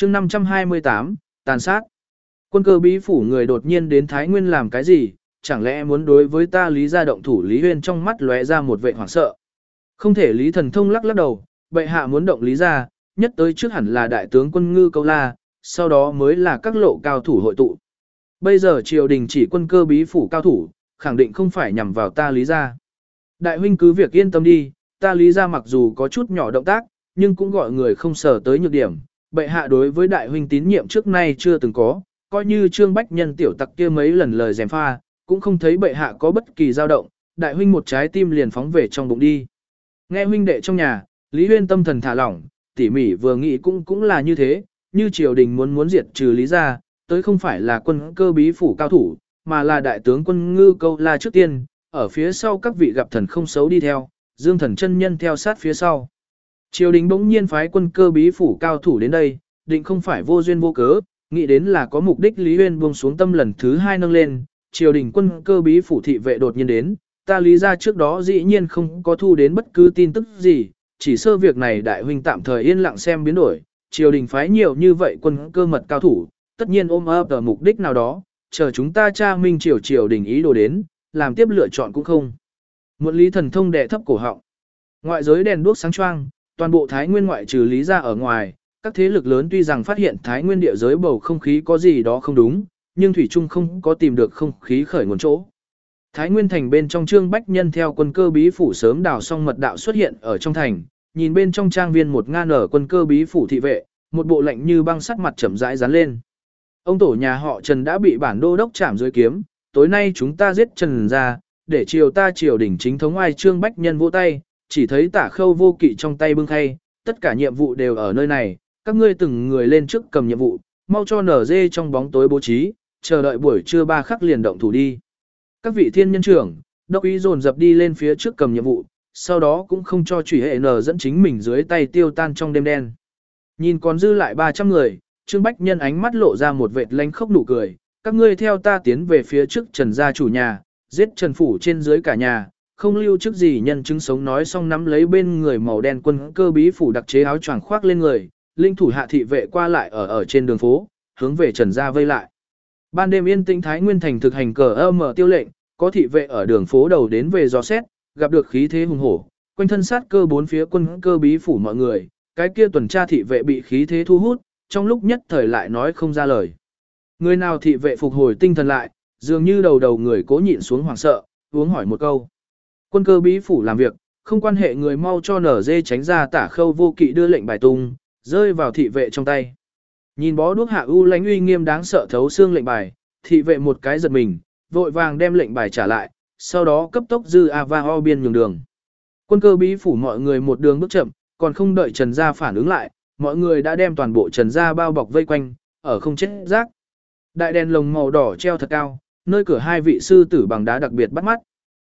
chương 528, tàn sát. Quân cơ bí phủ người đột nhiên đến Thái Nguyên làm cái gì, chẳng lẽ muốn đối với ta Lý gia động thủ? Lý Huyên trong mắt lóe ra một vẻ hoảng sợ. Không thể. Lý Thần Thông lắc lắc đầu, bệ hạ muốn động Lý gia, nhất tới trước hẳn là đại tướng quân Ngư Câu La, sau đó mới là các lộ cao thủ hội tụ. Bây giờ triều đình chỉ quân cơ bí phủ cao thủ, khẳng định không phải nhằm vào ta Lý gia. Đại huynh cứ việc yên tâm đi, ta Lý gia mặc dù có chút nhỏ động tác, nhưng cũng gọi người không sở tới nhược điểm. Bệ hạ đối với đại huynh tín nhiệm trước nay chưa từng có, coi như Trương Bách Nhân tiểu tặc kia mấy lần lời gièm pha, cũng không thấy bệ hạ có bất kỳ dao động, đại huynh một trái tim liền phóng về trong bụng đi. Nghe huynh đệ trong nhà, Lý Huyên tâm thần thả lỏng, tỉ mỉ vừa nghĩ cũng là như thế, như triều đình muốn diệt trừ Lý gia, tới không phải là quân cơ bí phủ cao thủ, mà là đại tướng quân Ngư Câu La trước tiên, ở phía sau các vị gặp thần không xấu đi theo, Dương Thần chân nhân theo sát phía sau. Triều đình bỗng nhiên phái quân cơ bí phủ cao thủ đến đây, định không phải vô duyên vô cớ, nghĩ đến là có mục đích. Lý Huyên buông xuống tâm lần thứ hai nâng lên, triều đình quân cơ bí phủ thị vệ đột nhiên đến, ta Lý gia trước đó dĩ nhiên không có thu đến bất cứ tin tức gì, chỉ sơ việc này đại huynh tạm thời yên lặng xem biến đổi, triều đình phái nhiều như vậy quân cơ mật cao thủ, tất nhiên ôm ấp ở mục đích nào đó, chờ chúng ta tra minh triều đình ý đồ đến, làm tiếp lựa chọn cũng không. Muộn. Lý Thần Thông đè thấp cổ họng. Ngoại giới đèn đuốc sáng choang, toàn bộ Thái Nguyên ngoại trừ Lý gia ở ngoài, các thế lực lớn tuy rằng phát hiện Thái Nguyên địa giới bầu không khí có gì đó không đúng, nhưng thủy chung không có tìm được không khí khởi nguồn chỗ. Thái Nguyên thành bên trong Trương Bách Nhân theo quân cơ bí phủ sớm đào xong mật đạo xuất hiện ở trong thành, nhìn bên trong trang viên một ngan ở quân cơ bí phủ thị vệ, một bộ lạnh như băng sắt mặt chậm rãi dán lên. Ông tổ nhà họ Trần đã bị bản đô đốc chạm dưới kiếm, tối nay chúng ta giết Trần ra, để triều đình chính thống ai. Trương Bách Nhân vỗ tay, chỉ thấy Tả Khâu Vô Kỵ trong tay bưng khay, tất cả nhiệm vụ đều ở nơi này, các ngươi từng người lên trước cầm nhiệm vụ, mau cho nở dê trong bóng tối bố trí, chờ đợi buổi trưa 3 khắc liền động thủ đi. Các vị thiên nhân trưởng, đốc ý dồn dập đi lên phía trước cầm nhiệm vụ, sau đó cũng không cho chủy hệ nở dẫn chính mình dưới tay tiêu tan trong đêm đen. Nhìn còn dư lại 300 người, Trương Bách Nhân ánh mắt lộ ra một vệt lánh khóc nụ cười, các ngươi theo ta tiến về phía trước Trần gia chủ nhà, giết Trần phủ trên dưới cả nhà, không lưu trước gì nhân chứng sống. Nói xong nắm lấy bên người màu đen quân cơ bí phủ đặc chế áo choàng khoác lên người, linh thủ hạ thị vệ qua lại ở trên đường phố, hướng về Trần gia vây lại. Ban đêm yên tĩnh Thái Nguyên thành thực hành cờ mở tiêu lệnh, có thị vệ ở đường phố đầu đến về dò xét, gặp được khí thế hùng hổ, quanh thân sát cơ bốn phía quân cơ bí phủ mọi người, cái kia tuần tra thị vệ bị khí thế thu hút, trong lúc nhất thời lại nói không ra lời. Người nào thị vệ phục hồi tinh thần lại, dường như đầu người cố nhịn xuống hoảng sợ, uống hỏi một câu. Quân cơ bí phủ làm việc, không quan hệ, người mau cho nở dê tránh ra. Tả Khâu Vô Kỵ đưa lệnh bài tung, rơi vào thị vệ trong tay. Nhìn bó đuốc hạ u lãnh uy nghiêm đáng sợ thấu xương lệnh bài, thị vệ một cái giật mình, vội vàng đem lệnh bài trả lại, sau đó cấp tốc dư Ava biên nhường đường. Quân cơ bí phủ mọi người một đường bước chậm, còn không đợi Trần gia phản ứng lại, mọi người đã đem toàn bộ Trần gia bao bọc vây quanh, ở không chết rác. Đại đèn lồng màu đỏ treo thật cao, nơi cửa 2 vị sư tử bằng đá đặc biệt bắt mắt.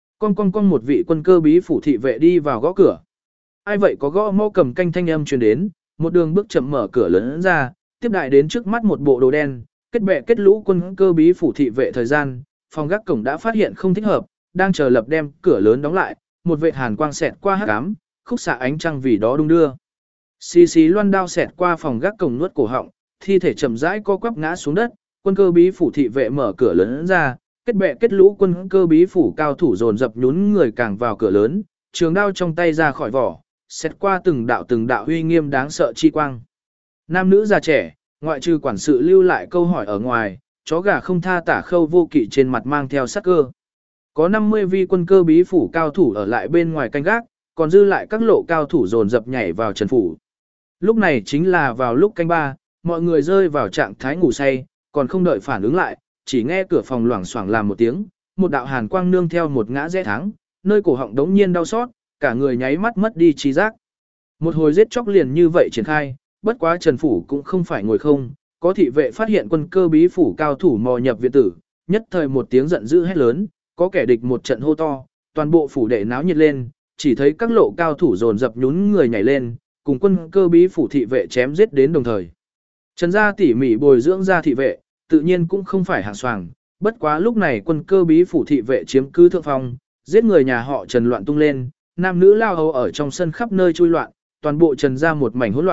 Con một vị quân cơ bí phủ thị vệ đi vào gõ cửa. Ai vậy? Có gõ mõ cầm canh thanh âm truyền đến, một đường bước chậm mở cửa lớn ra, tiếp đại đến trước mắt một bộ đồ đen, kết bè kết lũ quân cơ bí phủ thị vệ. Thời gian, phòng gác cổng đã phát hiện không thích hợp, đang chờ lập đem cửa lớn đóng lại, một vệt hàn quang xẹt qua hắc ám, khúc xạ ánh trăng vì đó đung đưa. Xì xì loan đao xẹt qua phòng gác cổng nuốt cổ họng, thi thể chậm rãi co quắp ngã xuống đất. Quân cơ bí phủ thị vệ mở cửa lớn ra, kết bè kết lũ quân cơ bí phủ cao thủ dồn dập nhún người càng vào cửa lớn, trường đao trong tay ra khỏi vỏ, xẹt qua từng đạo uy nghiêm đáng sợ chi quang. Nam nữ già trẻ, ngoại trừ quản sự lưu lại câu hỏi ở ngoài, chó gà không tha. Tả Khâu Vô Kỵ trên mặt mang theo sắc cơ. Có 50 vi quân cơ bí phủ cao thủ ở lại bên ngoài canh gác, còn dư lại các lộ cao thủ dồn dập nhảy vào Trần phủ. Lúc này chính là vào lúc canh 3, mọi người rơi vào trạng thái ngủ say, còn không đợi phản ứng lại, chỉ nghe cửa phòng loảng xoảng làm một tiếng, một đạo hàn quang nương theo một ngã rẽ thắng, nơi cổ họng đống nhiên đau xót, cả người nháy mắt mất đi trí giác. Một hồi giết chóc liền như vậy triển khai, bất quá Trần phủ cũng không phải ngồi không, có thị vệ phát hiện quân cơ bí phủ cao thủ mò nhập viện tử, nhất thời một tiếng giận dữ hét lớn, có kẻ địch một trận hô to, toàn bộ phủ đệ náo nhiệt lên, chỉ thấy các lộ cao thủ dồn dập nhún người nhảy lên, cùng quân cơ bí phủ thị vệ chém giết đến đồng thời. Trần gia tỉ mỉ bồi dưỡng ra thị vệ, tự nhiên cũng không phải hạng soàng, bất quá lúc này quân cơ bí phủ thị vệ chiếm cứ thượng phong, giết người nhà họ Trần loạn tung lên, nam nữ lao hầu ở trong sân khắp nơi chui loạn, toàn bộ Trần gia một mảnh hỗn loạn,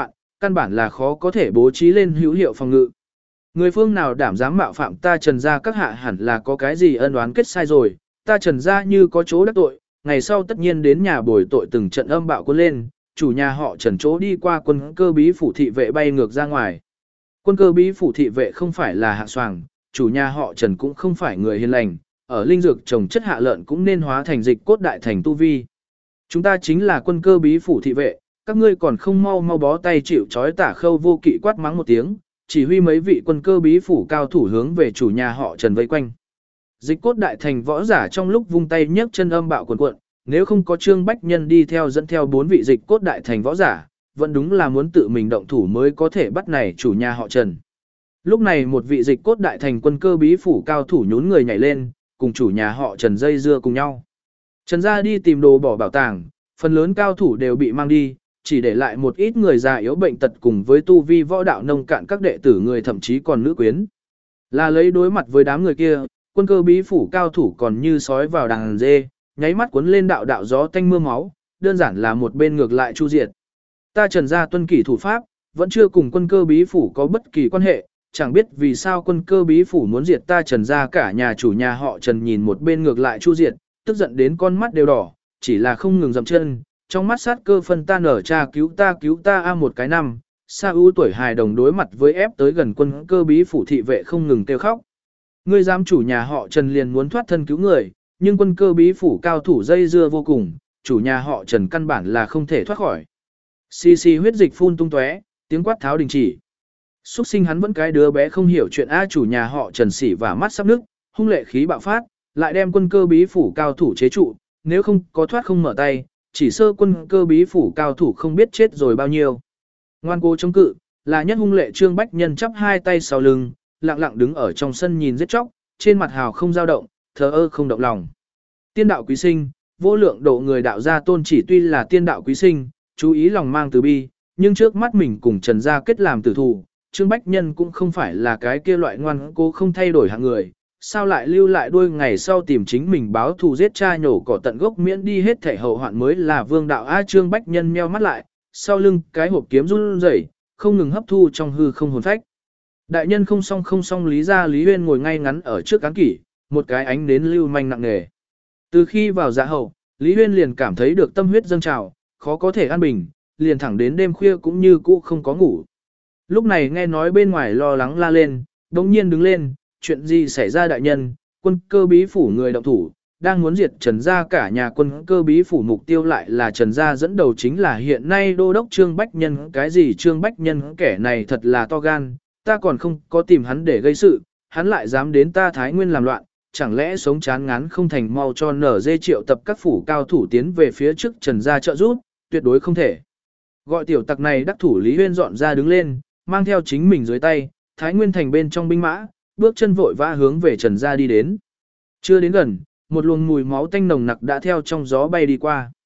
căn bản là khó có thể bố trí lên hữu hiệu phòng ngự. Người phương nào đảm dám mạo phạm ta Trần gia các hạ hẳn là có cái gì ân oán kết sai rồi, ta Trần gia như có chỗ đắc tội, ngày sau tất nhiên đến nhà bồi tội từng trận âm bạo quân lên, chủ nhà họ Trần chỗ đi qua quân cơ bí phủ thị vệ bay ngược ra ngoài. Quân cơ bí phủ thị vệ không phải là hạng soàng, chủ nhà họ Trần cũng không phải người hiền lành, ở linh dược trồng chất hạ lợn cũng nên hóa thành dịch cốt đại thành tu vi. Chúng ta chính là quân cơ bí phủ thị vệ, các ngươi còn không mau mau bó tay chịu trói Tả Khâu Vô Kỵ quát mắng một tiếng, chỉ huy mấy vị quân cơ bí phủ cao thủ hướng về chủ nhà họ Trần vây quanh. Dịch cốt đại thành võ giả trong lúc vung tay nhấc chân âm bạo cuồn cuộn, nếu không có Trương Bách Nhân đi theo dẫn theo 4 vị dịch cốt đại thành võ giả, vẫn đúng là muốn tự mình động thủ mới có thể bắt này chủ nhà họ Trần. Lúc này một vị dịch cốt đại thành quân cơ bí phủ cao thủ nhún người nhảy lên, cùng chủ nhà họ Trần dây dưa cùng nhau. Trần gia đi tìm đồ bỏ bảo tàng, phần lớn cao thủ đều bị mang đi, chỉ để lại một ít người già yếu bệnh tật cùng với tu vi võ đạo nông cạn các đệ tử người thậm chí còn nữ quyến. Là lấy đối mặt với đám người kia, quân cơ bí phủ cao thủ còn như sói vào đàn dê, nháy mắt cuốn lên đạo đạo gió tanh mưa máu, đơn giản là một bên ngược lại chu diệt. Ta Trần gia tuân kỷ thủ pháp, vẫn chưa cùng quân cơ bí phủ có bất kỳ quan hệ, chẳng biết vì sao quân cơ bí phủ muốn diệt ta Trần gia cả nhà chủ nhà họ Trần nhìn một bên ngược lại chu diệt, tức giận đến con mắt đều đỏ, chỉ là không ngừng dậm chân, trong mắt sát cơ phân ta nở cha cứu ta a một cái năm, Sa ưu tuổi hài đồng đối mặt với ép tới gần quân cơ bí phủ thị vệ không ngừng kêu khóc. Ngươi giám chủ nhà họ Trần liền muốn thoát thân cứu người, nhưng quân cơ bí phủ cao thủ dây dưa vô cùng, chủ nhà họ Trần căn bản là không thể thoát khỏi. Xì xì huyết dịch phun tung tóe, tiếng quát tháo đình chỉ. Xuất sinh hắn vẫn cái đứa bé không hiểu chuyện a chủ nhà họ Trần xỉ và mắt sắp nứt, hung lệ khí bạo phát, lại đem quân cơ bí phủ cao thủ chế trụ, nếu không có thoát không mở tay, chỉ sơ quân cơ bí phủ cao thủ không biết chết rồi bao nhiêu. Ngoan cố chống cự, là nhất hung lệ Trương Bách Nhân chắp hai tay sau lưng, lặng lặng đứng ở trong sân nhìn giết chóc, trên mặt hào không dao động, thờ ơ không động lòng. Tiên đạo quý sinh, vô lượng độ người đạo gia tôn chỉ tuy là tiên đạo quý sinh, chú ý lòng mang từ bi, nhưng trước mắt mình cùng Trần gia kết làm tử thủ, Trương Bách Nhân cũng không phải là cái kia loại ngoan cố không thay đổi hạng người, sao lại lưu lại đuôi ngày sau tìm chính mình báo thù giết cha nhổ cỏ tận gốc miễn đi hết thể hậu hoạn mới là vương đạo a Trương Bách Nhân meo mắt lại, sau lưng cái hộp kiếm run rẩy, không ngừng hấp thu trong hư không hồn phách. Đại nhân không xong Lý gia Lý Huyên ngồi ngay ngắn ở trước án kỷ, một cái ánh nến lưu manh nặng nề. Từ khi vào dạ hậu, Lý Huyên liền cảm thấy được tâm huyết dâng trào, khó có thể an bình, liền thẳng đến đêm khuya cũng như cũ không có ngủ. Lúc này nghe nói bên ngoài lo lắng la lên, đống nhiên đứng lên, chuyện gì xảy ra đại nhân, quân cơ bí phủ người động thủ, đang muốn diệt Trần gia cả nhà quân cơ bí phủ mục tiêu lại là Trần gia dẫn đầu chính là hiện nay đô đốc Trương Bách Nhân, cái gì Trương Bách Nhân kẻ này thật là to gan, ta còn không có tìm hắn để gây sự, hắn lại dám đến ta Thái Nguyên làm loạn, chẳng lẽ sống chán ngán không thành mau cho nở dê triệu tập các phủ cao thủ tiến về phía trước Trần gia trợ giúp, tuyệt đối không thể. Gọi tiểu tặc này đắc thủ Lý Huyên dọn ra đứng lên, mang theo chính mình dưới tay, Thái Nguyên thành bên trong binh mã, bước chân vội vã hướng về Trần gia đi đến. Chưa đến gần, một luồng mùi máu tanh nồng nặc đã theo trong gió bay đi qua.